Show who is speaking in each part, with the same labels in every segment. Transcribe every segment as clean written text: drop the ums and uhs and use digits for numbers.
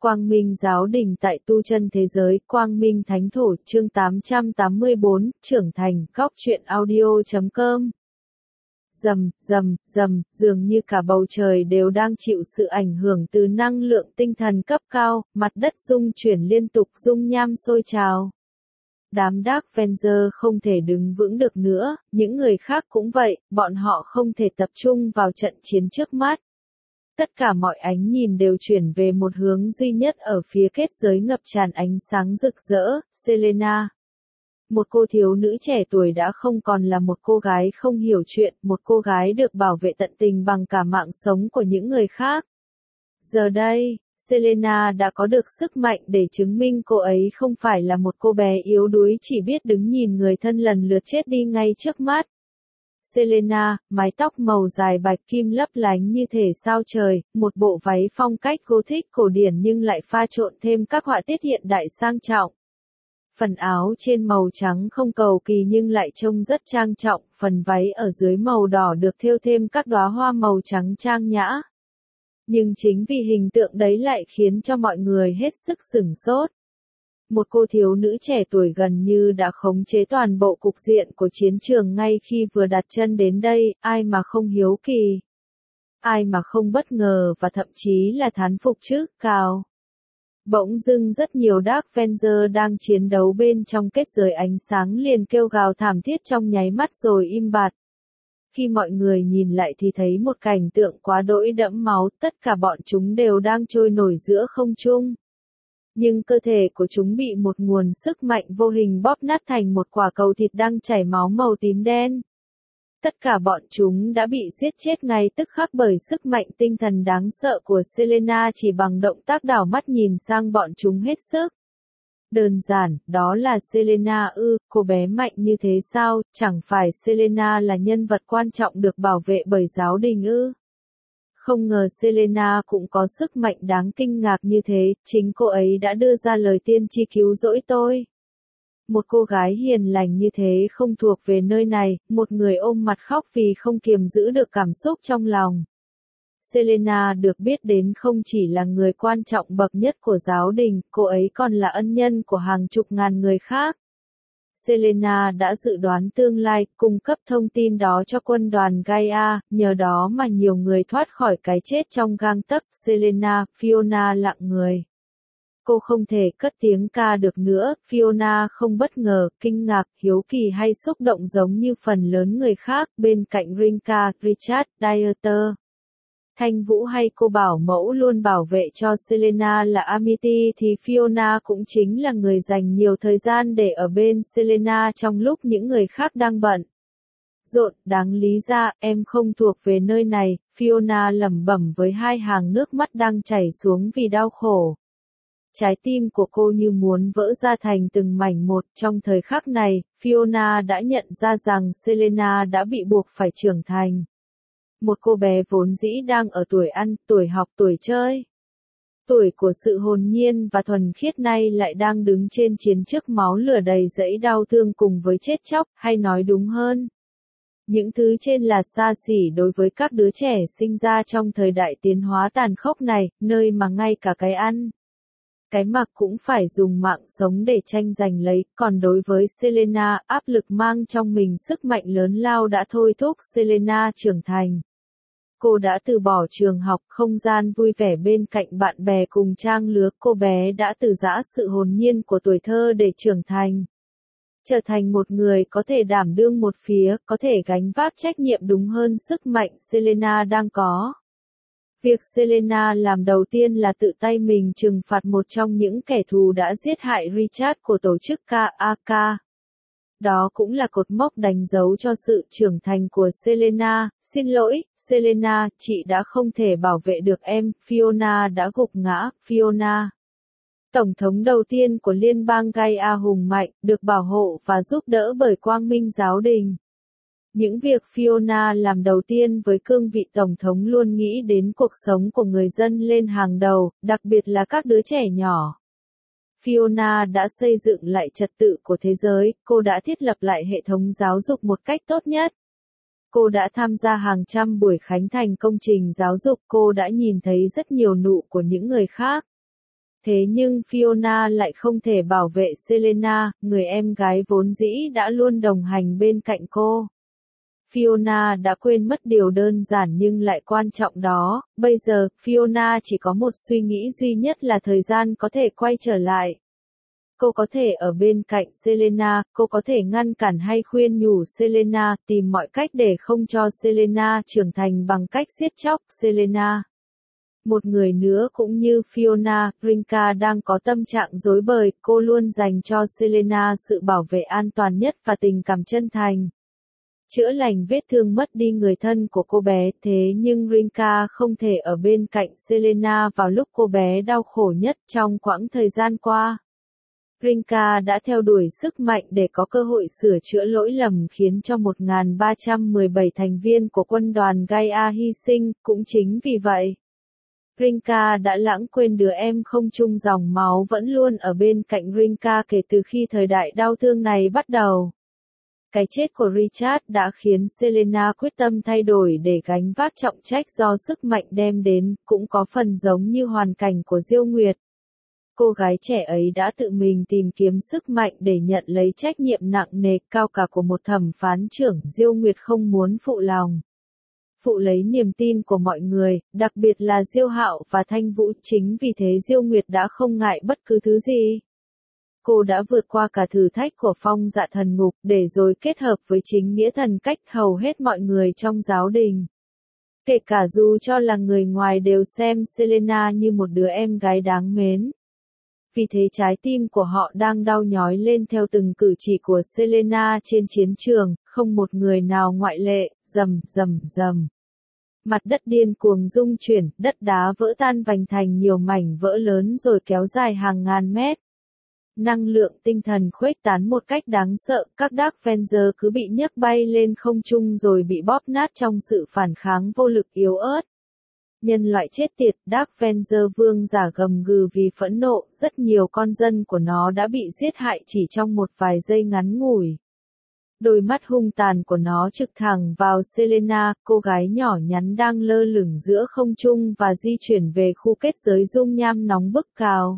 Speaker 1: Quang Minh Giáo Đình tại tu chân thế giới, Quang Minh Thánh Thổ, chương 884, trưởng thành, góc truyện audio.com. Rầm, dường như cả bầu trời đều đang chịu sự ảnh hưởng từ năng lượng tinh thần cấp cao, mặt đất rung chuyển liên tục, dung nham sôi trào. Đám Dark Avenger không thể đứng vững được nữa, những người khác cũng vậy, bọn họ không thể tập trung vào trận chiến trước mắt. Tất cả mọi ánh nhìn đều chuyển về một hướng duy nhất ở phía kết giới ngập tràn ánh sáng rực rỡ, Selena. Một cô thiếu nữ trẻ tuổi đã không còn là một cô gái không hiểu chuyện, một cô gái được bảo vệ tận tình bằng cả mạng sống của những người khác. Giờ đây, Selena đã có được sức mạnh để chứng minh cô ấy không phải là một cô bé yếu đuối chỉ biết đứng nhìn người thân lần lượt chết đi ngay trước mắt. Selena, mái tóc màu dài bạch kim lấp lánh như thể sao trời, một bộ váy phong cách Gothic cổ điển nhưng lại pha trộn thêm các họa tiết hiện đại sang trọng. Phần áo trên màu trắng không cầu kỳ nhưng lại trông rất trang trọng, phần váy ở dưới màu đỏ được thêu thêm các đóa hoa màu trắng trang nhã. Nhưng chính vì hình tượng đấy lại khiến cho mọi người hết sức sửng sốt. Một cô thiếu nữ trẻ tuổi gần như đã khống chế toàn bộ cục diện của chiến trường ngay khi vừa đặt chân đến đây, ai mà không hiếu kỳ. Ai mà không bất ngờ và thậm chí là thán phục chứ, cào. Bỗng dưng rất nhiều Dark Avenger đang chiến đấu bên trong kết giới ánh sáng liền kêu gào thảm thiết trong nháy mắt rồi im bặt. Khi mọi người nhìn lại thì thấy một cảnh tượng quá đỗi đẫm máu, tất cả bọn chúng đều đang trôi nổi giữa không trung. Nhưng cơ thể của chúng bị một nguồn sức mạnh vô hình bóp nát thành một quả cầu thịt đang chảy máu màu tím đen. Tất cả bọn chúng đã bị giết chết ngay tức khắc bởi sức mạnh tinh thần đáng sợ của Selena chỉ bằng động tác đảo mắt nhìn sang bọn chúng hết sức. Đơn giản, đó là Selena ư, cô bé mạnh như thế sao, chẳng phải Selena là nhân vật quan trọng được bảo vệ bởi giáo đình ư. Không ngờ Selena cũng có sức mạnh đáng kinh ngạc như thế, chính cô ấy đã đưa ra lời tiên tri cứu rỗi tôi. Một cô gái hiền lành như thế không thuộc về nơi này, một người ôm mặt khóc vì không kiềm giữ được cảm xúc trong lòng. Selena được biết đến không chỉ là người quan trọng bậc nhất của giáo đình, cô ấy còn là ân nhân của hàng chục ngàn người khác. Selena đã dự đoán tương lai, cung cấp thông tin đó cho quân đoàn Gaia, nhờ đó mà nhiều người thoát khỏi cái chết trong gang tấc. Selena, Fiona lặng người. Cô không thể cất tiếng ca được nữa, Fiona không bất ngờ, kinh ngạc, hiếu kỳ hay xúc động giống như phần lớn người khác, bên cạnh Rinka, Richard, Dieter. Thanh Vũ hay cô bảo mẫu luôn bảo vệ cho Selena là Amity thì Fiona cũng chính là người dành nhiều thời gian để ở bên Selena trong lúc những người khác đang bận. Rộn, đáng lý ra, em không thuộc về nơi này, Fiona lẩm bẩm với hai hàng nước mắt đang chảy xuống vì đau khổ. Trái tim của cô như muốn vỡ ra thành từng mảnh một, trong thời khắc này, Fiona đã nhận ra rằng Selena đã bị buộc phải trưởng thành. Một cô bé vốn dĩ đang ở tuổi ăn, tuổi học, tuổi chơi. Tuổi của sự hồn nhiên và thuần khiết nay lại đang đứng trên chiến trước máu lửa đầy dẫy đau thương cùng với chết chóc, hay nói đúng hơn. Những thứ trên là xa xỉ đối với các đứa trẻ sinh ra trong thời đại tiến hóa tàn khốc này, nơi mà ngay cả cái ăn, cái mặc cũng phải dùng mạng sống để tranh giành lấy, còn đối với Selena, áp lực mang trong mình sức mạnh lớn lao đã thôi thúc Selena trưởng thành. Cô đã từ bỏ trường học, không gian vui vẻ bên cạnh bạn bè cùng trang lứa, cô bé đã từ giã sự hồn nhiên của tuổi thơ để trưởng thành. Trở thành một người có thể đảm đương một phía, có thể gánh vác trách nhiệm đúng hơn sức mạnh Selena đang có. Việc Selena làm đầu tiên là tự tay mình trừng phạt một trong những kẻ thù đã giết hại Richard của tổ chức KAK. Đó cũng là cột mốc đánh dấu cho sự trưởng thành của Selena. Xin lỗi, Selena, chị đã không thể bảo vệ được em, Fiona đã gục ngã, Fiona. Tổng thống đầu tiên của liên bang Gaia hùng mạnh, được bảo hộ và giúp đỡ bởi Quang Minh Giáo đình. Những việc Fiona làm đầu tiên với cương vị tổng thống luôn nghĩ đến cuộc sống của người dân lên hàng đầu, đặc biệt là các đứa trẻ nhỏ. Fiona đã xây dựng lại trật tự của thế giới, cô đã thiết lập lại hệ thống giáo dục một cách tốt nhất. Cô đã tham gia hàng trăm buổi khánh thành công trình giáo dục, cô đã nhìn thấy rất nhiều nụ của những người khác. Thế nhưng Fiona lại không thể bảo vệ Selena, người em gái vốn dĩ đã luôn đồng hành bên cạnh cô. Fiona đã quên mất điều đơn giản nhưng lại quan trọng đó, bây giờ, Fiona chỉ có một suy nghĩ duy nhất là thời gian có thể quay trở lại. Cô có thể ở bên cạnh Selena, cô có thể ngăn cản hay khuyên nhủ Selena, tìm mọi cách để không cho Selena trưởng thành bằng cách giết chóc Selena. Một người nữa cũng như Fiona, Rinka đang có tâm trạng rối bời, cô luôn dành cho Selena sự bảo vệ an toàn nhất và tình cảm chân thành. Chữa lành vết thương mất đi người thân của cô bé, thế nhưng Rinka không thể ở bên cạnh Selena vào lúc cô bé đau khổ nhất trong quãng thời gian qua. Rinka đã theo đuổi sức mạnh để có cơ hội sửa chữa lỗi lầm khiến cho 1317 thành viên của quân đoàn Gaia hy sinh, cũng chính vì vậy. Rinka đã lãng quên đứa em không chung dòng máu vẫn luôn ở bên cạnh Rinka kể từ khi thời đại đau thương này bắt đầu. Cái chết của Richard đã khiến Selena quyết tâm thay đổi để gánh vác trọng trách do sức mạnh đem đến, cũng có phần giống như hoàn cảnh của Diêu Nguyệt. Cô gái trẻ ấy đã tự mình tìm kiếm sức mạnh để nhận lấy trách nhiệm nặng nề cao cả của một thẩm phán trưởng. Diêu Nguyệt không muốn phụ lòng. Phụ lấy niềm tin của mọi người, đặc biệt là Diêu Hạo và Thanh Vũ, chính vì thế Diêu Nguyệt đã không ngại bất cứ thứ gì. Cô đã vượt qua cả thử thách của phong dạ thần ngục để rồi kết hợp với chính nghĩa thần cách hầu hết mọi người trong giáo đình. Kể cả dù cho là người ngoài đều xem Selena như một đứa em gái đáng mến. Vì thế trái tim của họ đang đau nhói lên theo từng cử chỉ của Selena trên chiến trường, không một người nào ngoại lệ, rầm rầm rầm. Mặt đất điên cuồng rung chuyển, đất đá vỡ tan vành thành nhiều mảnh vỡ lớn rồi kéo dài hàng ngàn mét. Năng lượng tinh thần khuếch tán một cách đáng sợ, các Dark Avenger cứ bị nhấc bay lên không trung rồi bị bóp nát trong sự phản kháng vô lực yếu ớt. Nhân loại chết tiệt, Dark Avenger vương giả gầm gừ vì phẫn nộ, rất nhiều con dân của nó đã bị giết hại chỉ trong một vài giây ngắn ngủi. Đôi mắt hung tàn của nó trực thẳng vào Selena, cô gái nhỏ nhắn đang lơ lửng giữa không trung và di chuyển về khu kết giới dung nham nóng bức cao.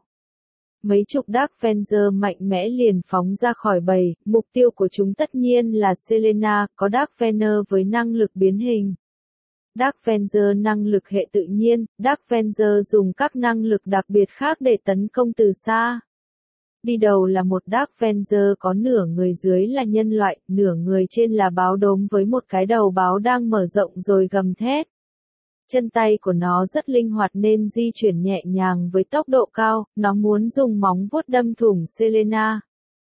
Speaker 1: Mấy chục Dark Avenger mạnh mẽ liền phóng ra khỏi bầy, mục tiêu của chúng tất nhiên là Selena, có Dark Avenger với năng lực biến hình. Dark Avenger năng lực hệ tự nhiên, Dark Avenger dùng các năng lực đặc biệt khác để tấn công từ xa. Đi đầu là một Dark Avenger có nửa người dưới là nhân loại, nửa người trên là báo đốm với một cái đầu báo đang mở rộng rồi gầm thét. Chân tay của nó rất linh hoạt nên di chuyển nhẹ nhàng với tốc độ cao, nó muốn dùng móng vuốt đâm thủng Selena.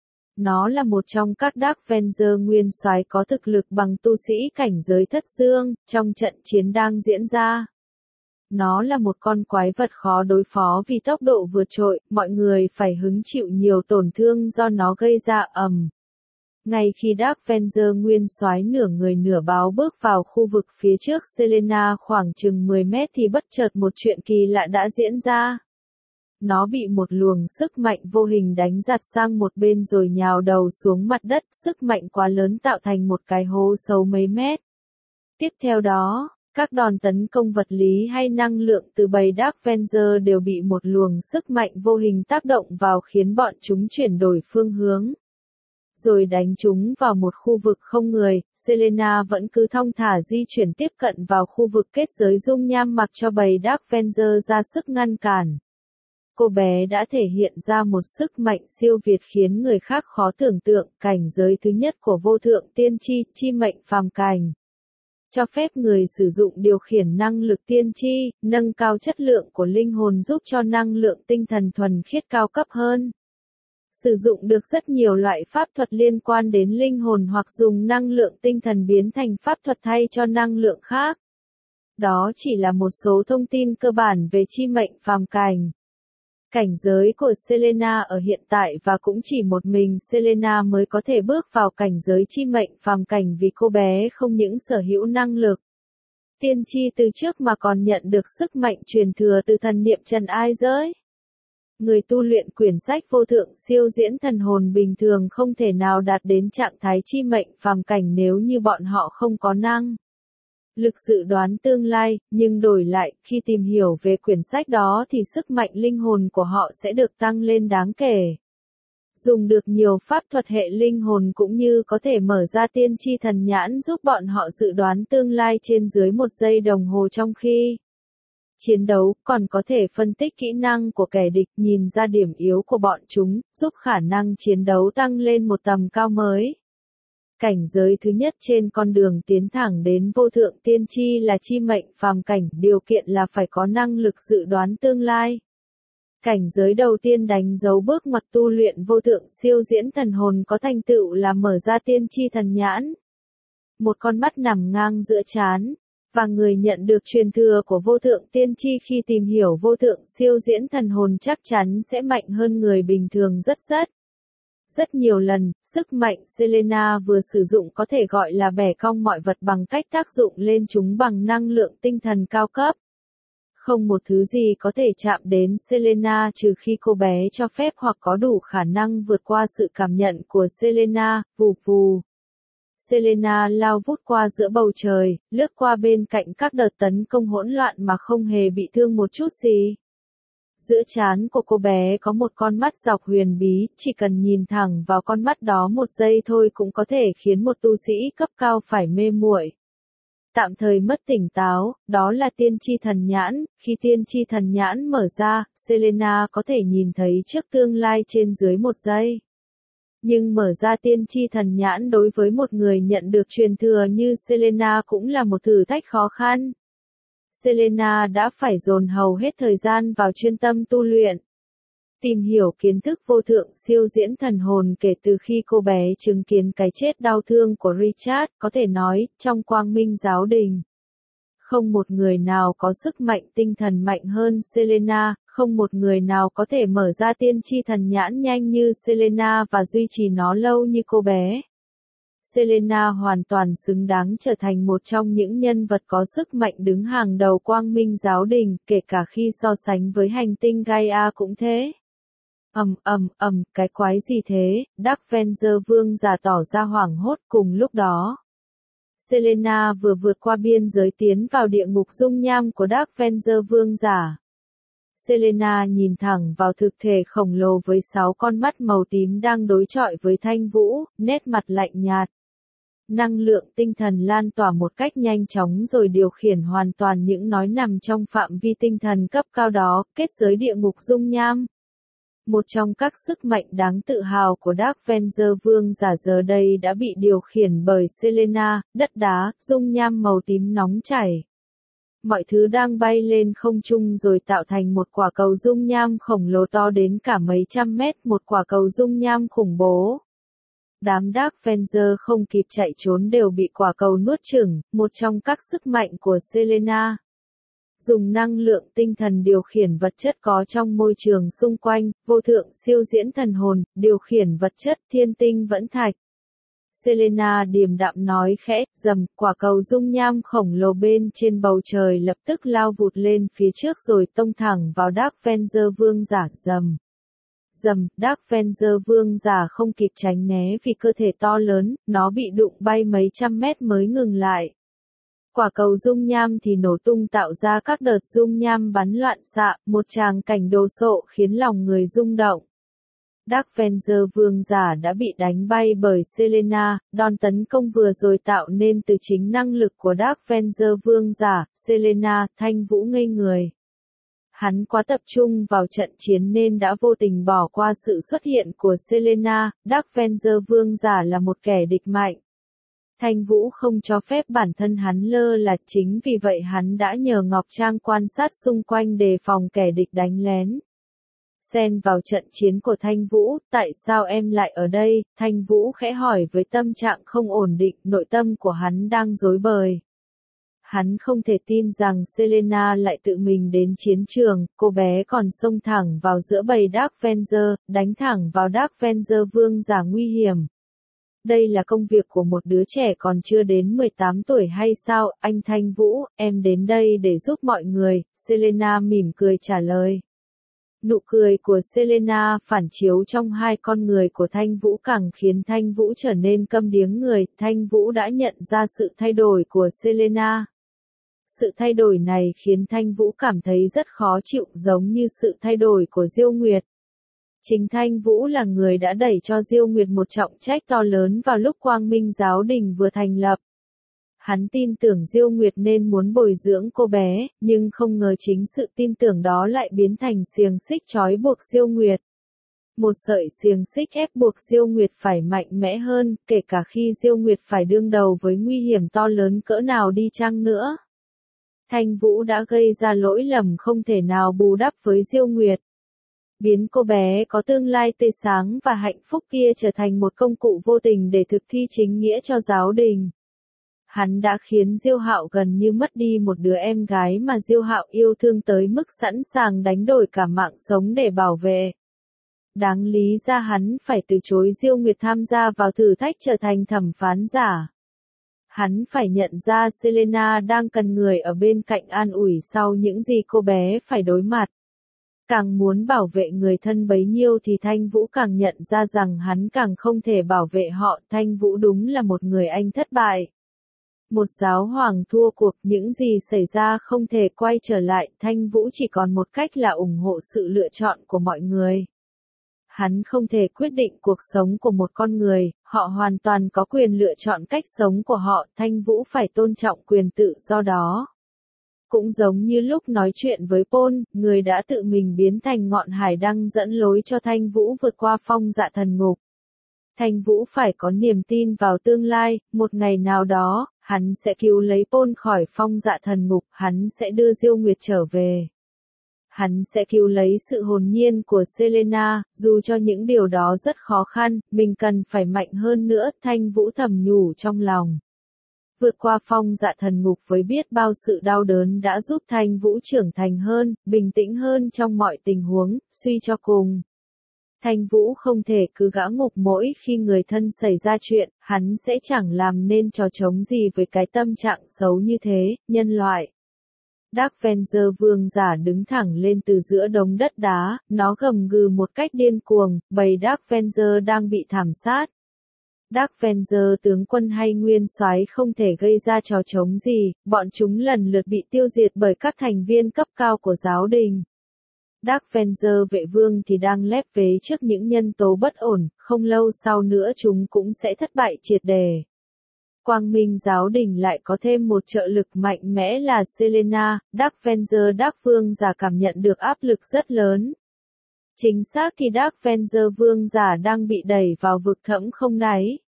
Speaker 1: Nó là một trong các Dark Avenger nguyên soái có thực lực bằng tu sĩ cảnh giới thất dương, trong trận chiến đang diễn ra. Nó là một con quái vật khó đối phó vì tốc độ vượt trội, mọi người phải hứng chịu nhiều tổn thương do nó gây ra Ngay khi Dark Avenger nguyên soái nửa người nửa báo bước vào khu vực phía trước Selena khoảng chừng 10 mét thì bất chợt một chuyện kỳ lạ đã diễn ra. Nó bị một luồng sức mạnh vô hình đánh giật sang một bên rồi nhào đầu xuống mặt đất, sức mạnh quá lớn tạo thành một cái hố sâu mấy mét. Tiếp theo đó, các đòn tấn công vật lý hay năng lượng từ bầy Dark Avenger đều bị một luồng sức mạnh vô hình tác động vào khiến bọn chúng chuyển đổi phương hướng. Rồi đánh chúng vào một khu vực không người, Selena vẫn cứ thong thả di chuyển tiếp cận vào khu vực kết giới dung nham mặc cho bầy Dark Avenger ra sức ngăn cản. Cô bé đã thể hiện ra một sức mạnh siêu việt khiến người khác khó tưởng tượng, cảnh giới thứ nhất của vô thượng tiên tri, chi mệnh phàm cảnh. Cho phép người sử dụng điều khiển năng lực tiên tri, nâng cao chất lượng của linh hồn giúp cho năng lượng tinh thần thuần khiết cao cấp hơn. Sử dụng được rất nhiều loại pháp thuật liên quan đến linh hồn hoặc dùng năng lượng tinh thần biến thành pháp thuật thay cho năng lượng khác. Đó chỉ là một số thông tin cơ bản về chi mệnh phàm cảnh. Cảnh giới của Selena ở hiện tại và cũng chỉ một mình Selena mới có thể bước vào cảnh giới chi mệnh phàm cảnh vì cô bé không những sở hữu năng lực tiên tri từ trước mà còn nhận được sức mạnh truyền thừa từ thần niệm trần ai giới. Người tu luyện quyển sách vô thượng siêu diễn thần hồn bình thường không thể nào đạt đến trạng thái chi mệnh phàm cảnh nếu như bọn họ không có năng lực dự đoán tương lai, nhưng đổi lại, khi tìm hiểu về quyển sách đó thì sức mạnh linh hồn của họ sẽ được tăng lên đáng kể. Dùng được nhiều pháp thuật hệ linh hồn cũng như có thể mở ra tiên tri thần nhãn giúp bọn họ dự đoán tương lai trên dưới 1 giây đồng hồ trong khi chiến đấu, còn có thể phân tích kỹ năng của kẻ địch, nhìn ra điểm yếu của bọn chúng, giúp khả năng chiến đấu tăng lên một tầm cao mới. Cảnh giới thứ nhất trên con đường tiến thẳng đến vô thượng tiên tri là chi mệnh phàm cảnh, điều kiện là phải có năng lực dự đoán tương lai. Cảnh giới đầu tiên đánh dấu bước ngoặt tu luyện vô thượng siêu diễn thần hồn có thành tựu là mở ra tiên tri thần nhãn. Một con mắt nằm ngang giữa trán, và người nhận được truyền thừa của vô thượng tiên tri khi tìm hiểu vô thượng siêu diễn thần hồn chắc chắn sẽ mạnh hơn người bình thường rất nhiều lần. Sức mạnh Selena vừa sử dụng có thể gọi là bẻ cong mọi vật bằng cách tác dụng lên chúng bằng năng lượng tinh thần cao cấp. Không một thứ gì có thể chạm đến Selena trừ khi cô bé cho phép hoặc có đủ khả năng vượt qua sự cảm nhận của Selena. Vù vù. Selena lao vút qua giữa bầu trời, lướt qua bên cạnh các đợt tấn công hỗn loạn mà không hề bị thương một chút gì. Giữa trán của cô bé có một con mắt dọc huyền bí, chỉ cần nhìn thẳng vào con mắt đó 1 giây thôi cũng có thể khiến một tu sĩ cấp cao phải mê muội. Tạm thời mất tỉnh táo, đó là tiên tri thần nhãn, khi tiên tri thần nhãn mở ra, Selena có thể nhìn thấy trước tương lai trên dưới 1 giây. Nhưng mở ra tiên tri thần nhãn đối với một người nhận được truyền thừa như Selena cũng là một thử thách khó khăn. Selena đã phải dồn hầu hết thời gian vào chuyên tâm tu luyện. Tìm hiểu kiến thức vô thượng siêu diễn thần hồn kể từ khi cô bé chứng kiến cái chết đau thương của Richard, có thể nói, trong quang minh giáo đình. Không một người nào có sức mạnh tinh thần mạnh hơn Selena, không một người nào có thể mở ra tiên tri thần nhãn nhanh như Selena và duy trì nó lâu như cô bé. Selena hoàn toàn xứng đáng trở thành một trong những nhân vật có sức mạnh đứng hàng đầu quang minh giáo đình, kể cả khi so sánh với hành tinh Gaia cũng thế. Cái quái gì thế? Dark Avenger vương giả tỏ ra hoảng hốt cùng lúc đó. Selena vừa vượt qua biên giới tiến vào địa ngục dung nham của Dark Avenger vương giả. Selena nhìn thẳng vào thực thể khổng lồ với 6 con mắt màu tím đang đối chọi với Thanh Vũ, nét mặt lạnh nhạt. Năng lượng tinh thần lan tỏa một cách nhanh chóng rồi điều khiển hoàn toàn những nói nằm trong phạm vi tinh thần cấp cao đó, kết giới địa ngục dung nham. Một trong các sức mạnh đáng tự hào của Dark Avenger vương giả giờ đây đã bị điều khiển bởi Selena, đất đá, dung nham màu tím nóng chảy. Mọi thứ đang bay lên không trung rồi tạo thành một quả cầu dung nham khổng lồ to đến cả mấy trăm mét, một quả cầu dung nham khủng bố. Đám Dark Avenger không kịp chạy trốn đều bị quả cầu nuốt chửng, một trong các sức mạnh của Selena. Dùng năng lượng tinh thần điều khiển vật chất có trong môi trường xung quanh, vô thượng siêu diễn thần hồn, điều khiển vật chất thiên tinh vẫn thạch. Selena điềm đạm nói khẽ, rầm, quả cầu dung nham khổng lồ bên trên bầu trời lập tức lao vụt lên phía trước rồi tông thẳng vào Dark Avenger vương giả. Rầm. Dark Avenger vương giả không kịp tránh né vì cơ thể to lớn, nó bị đụng bay mấy trăm mét mới ngừng lại. Quả cầu dung nham thì nổ tung tạo ra các đợt dung nham bắn loạn xạ, một tràng cảnh đồ sộ khiến lòng người rung động. Dark Avenger vương giả đã bị đánh bay bởi Selena, đòn tấn công vừa rồi tạo nên từ chính năng lực của Dark Avenger vương giả. Selena, Thanh Vũ ngây người. Hắn quá tập trung vào trận chiến nên đã vô tình bỏ qua sự xuất hiện của Selena. Dark Avenger vương giả là một kẻ địch mạnh. Thanh Vũ không cho phép bản thân hắn lơ là, chính vì vậy hắn đã nhờ Ngọc Trang quan sát xung quanh đề phòng kẻ địch đánh lén. Xen vào trận chiến của Thanh Vũ, tại sao em lại ở đây? Thanh Vũ khẽ hỏi với tâm trạng không ổn định, nội tâm của hắn đang rối bời. Hắn không thể tin rằng Selena lại tự mình đến chiến trường, cô bé còn xông thẳng vào giữa bầy Dark Avenger, đánh thẳng vào Dark Avenger vương giả nguy hiểm. Đây là công việc của một đứa trẻ còn chưa đến 18 tuổi hay sao? Anh Thanh Vũ, em đến đây để giúp mọi người, Selena mỉm cười trả lời. Nụ cười của Selena phản chiếu trong hai con người của Thanh Vũ càng khiến Thanh Vũ trở nên câm điếng người. Thanh Vũ đã nhận ra sự thay đổi của Selena. sự thay đổi này khiến Thanh Vũ cảm thấy rất khó chịu, giống như sự thay đổi của Diêu Nguyệt. Chính Thanh Vũ là người đã đẩy cho Diêu Nguyệt một trọng trách to lớn vào lúc Quang Minh Giáo Đình vừa thành lập. Hắn tin tưởng Diêu Nguyệt nên muốn bồi dưỡng cô bé, nhưng không ngờ chính sự tin tưởng đó lại biến thành xiềng xích trói buộc Diêu Nguyệt. Một sợi xiềng xích ép buộc Diêu Nguyệt phải mạnh mẽ hơn, kể cả khi Diêu Nguyệt phải đương đầu với nguy hiểm to lớn cỡ nào đi chăng nữa. Thanh Vũ đã gây ra lỗi lầm không thể nào bù đắp với Diêu Nguyệt. Biến cô bé có tương lai tươi sáng và hạnh phúc kia trở thành một công cụ vô tình để thực thi chính nghĩa cho giáo đình. Hắn đã khiến Diêu Hạo gần như mất đi một đứa em gái mà Diêu Hạo yêu thương tới mức sẵn sàng đánh đổi cả mạng sống để bảo vệ. Đáng lý ra hắn phải từ chối Diêu Nguyệt tham gia vào thử thách trở thành thẩm phán giả. Hắn phải nhận ra Selena đang cần người ở bên cạnh an ủi sau những gì cô bé phải đối mặt. Càng muốn bảo vệ người thân bấy nhiêu thì Thanh Vũ càng nhận ra rằng hắn càng không thể bảo vệ họ. Thanh Vũ đúng là một người anh thất bại. Một giáo hoàng thua cuộc, những gì xảy ra không thể quay trở lại. Thanh Vũ chỉ còn một cách là ủng hộ sự lựa chọn của mọi người. Hắn không thể quyết định cuộc sống của một con người, họ hoàn toàn có quyền lựa chọn cách sống của họ. Thanh Vũ phải tôn trọng quyền tự do đó. Cũng giống như lúc nói chuyện với Paul, người đã tự mình biến thành ngọn hải đăng dẫn lối cho Thanh Vũ vượt qua phong dạ thần ngục. Thanh Vũ phải có niềm tin vào tương lai, một ngày nào đó, hắn sẽ cứu lấy Paul khỏi phong dạ thần ngục, hắn sẽ đưa Diêu Nguyệt trở về. Hắn sẽ cứu lấy sự hồn nhiên của Selena, dù cho những điều đó rất khó khăn, mình cần phải mạnh hơn nữa, Thanh Vũ thầm nhủ trong lòng. Vượt qua phong dạ thần ngục với biết bao sự đau đớn đã giúp Thanh Vũ trưởng thành hơn, bình tĩnh hơn trong mọi tình huống, suy cho cùng. Thanh Vũ không thể cứ gã ngục mỗi khi người thân xảy ra chuyện, hắn sẽ chẳng làm nên trò trống gì với cái tâm trạng xấu như thế, nhân loại. Dark Avenger vương giả đứng thẳng lên từ giữa đống đất đá, nó gầm gừ một cách điên cuồng, bầy Dark Avenger đang bị thảm sát. Dark Avenger tướng quân hay nguyên soái không thể gây ra trò trống gì, bọn chúng lần lượt bị tiêu diệt bởi các thành viên cấp cao của giáo đình. Dark Avenger vệ vương thì đang lép vế trước những nhân tố bất ổn, không lâu sau nữa chúng cũng sẽ thất bại triệt đề. Quang Minh giáo đình lại có thêm một trợ lực mạnh mẽ là Selena. Dark Avenger Dark vương giả cảm nhận được áp lực rất lớn. Chính xác thì Dark Avenger vương giả đang bị đẩy vào vực thẳm không đáy.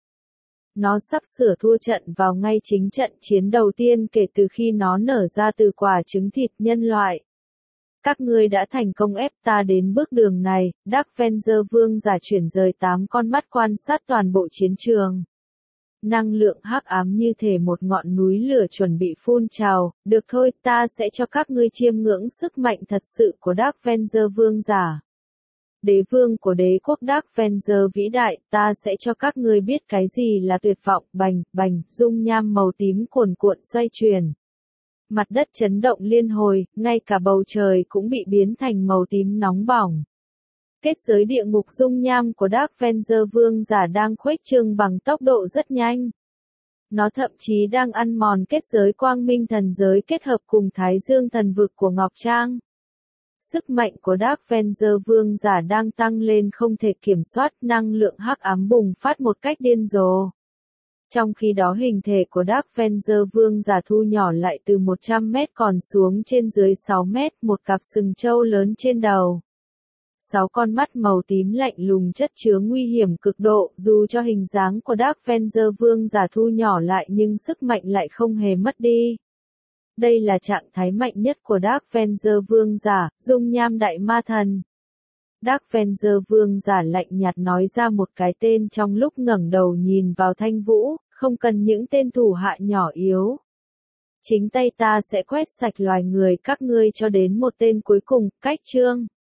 Speaker 1: Nó sắp sửa thua trận vào ngay chính trận chiến đầu tiên kể từ khi nó nở ra từ quả trứng thịt nhân loại. Các ngươi đã thành công ép ta đến bước đường này. Dark Avenger vương giả chuyển rời 8 con mắt quan sát toàn bộ chiến trường. Năng lượng hắc ám như thể một ngọn núi lửa chuẩn bị phun trào. Được thôi, ta sẽ cho các ngươi chiêm ngưỡng sức mạnh thật sự của Dark Avenger vương giả. Đế vương của đế quốc Dark Avenger vĩ đại, ta sẽ cho các ngươi biết cái gì là tuyệt vọng. Bành, bành, dung nham màu tím cuồn cuộn xoay chuyển. Mặt đất chấn động liên hồi, ngay cả bầu trời cũng bị biến thành màu tím nóng bỏng. Kết giới địa ngục dung nham của Dark Avenger vương giả đang khuếch trương bằng tốc độ rất nhanh. Nó thậm chí đang ăn mòn kết giới quang minh thần giới kết hợp cùng Thái Dương thần vực của Ngọc Trang. Sức mạnh của Dark Avenger vương giả đang tăng lên không thể kiểm soát, năng lượng hắc ám bùng phát một cách điên rồ. Trong khi đó hình thể của Dark Avenger vương giả thu nhỏ lại từ 100 mét còn xuống trên dưới 6 mét, một cặp sừng trâu lớn trên đầu. 6 con mắt màu tím lạnh lùng chất chứa nguy hiểm cực độ, dù cho hình dáng của Dark Avenger vương giả thu nhỏ lại nhưng sức mạnh lại không hề mất đi. Đây là trạng thái mạnh nhất của Dark Avenger vương giả, dung nham đại ma thần. Dark Avenger vương giả lạnh nhạt nói ra một cái tên trong lúc ngẩng đầu nhìn vào Thanh Vũ, không cần những tên thủ hạ nhỏ yếu. Chính tay ta sẽ quét sạch loài người các ngươi cho đến một tên cuối cùng, cách chương.